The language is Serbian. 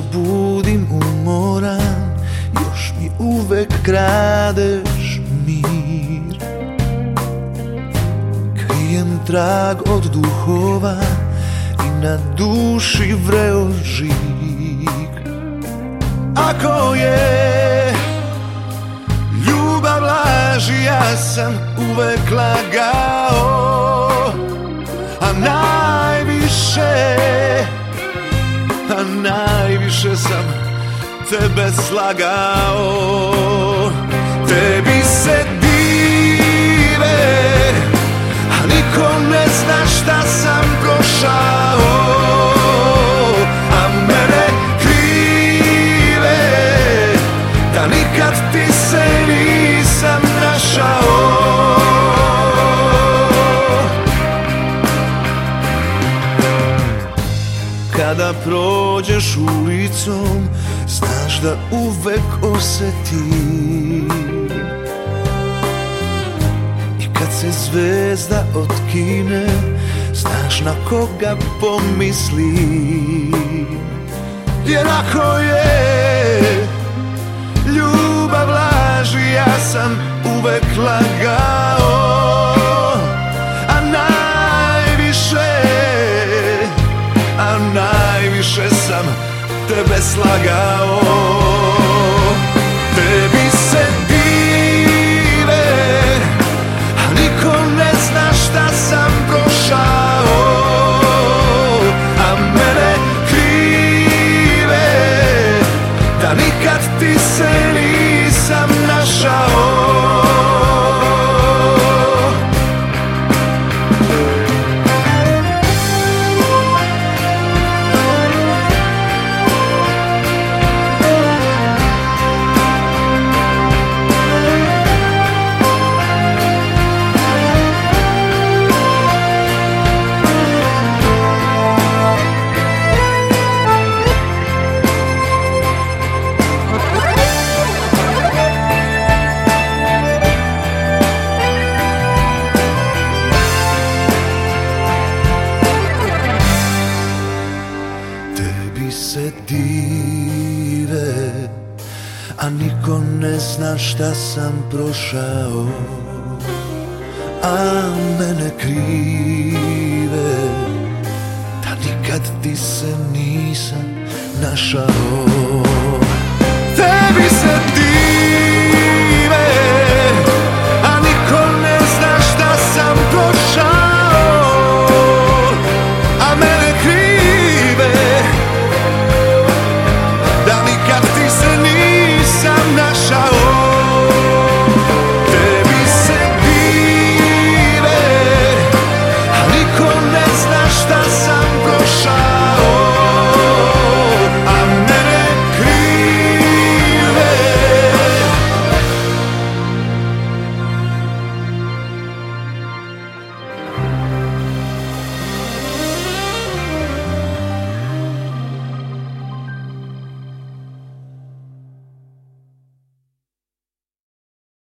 budim umoran, još mi uvek kradeš mir. Krijem trag od duhova i na duši vreo žig. Ako je ljubav laž, ja sam uvek lagao, a najviše sam tebe slagao. Tebi se dive, a niko ne zna šta sam prošao, a mene krive, da nikad ti se nisam našao. Kada prođeš ulicom, znaš da uvek osetim, i kad se zvezda otkine, znaš na koga pomislim. Jer ako je ljubav laž, ja sam uvek lagao, a najviše sam tebe slagao. Tebi se dive, a niko ne zna šta sam prošao, a mene krive, da nikad ti se nisam našao. Se dive, a niko ne zna šta sam prošao, a mene krive, da nikad ti se nisam našao. Tebi se dive,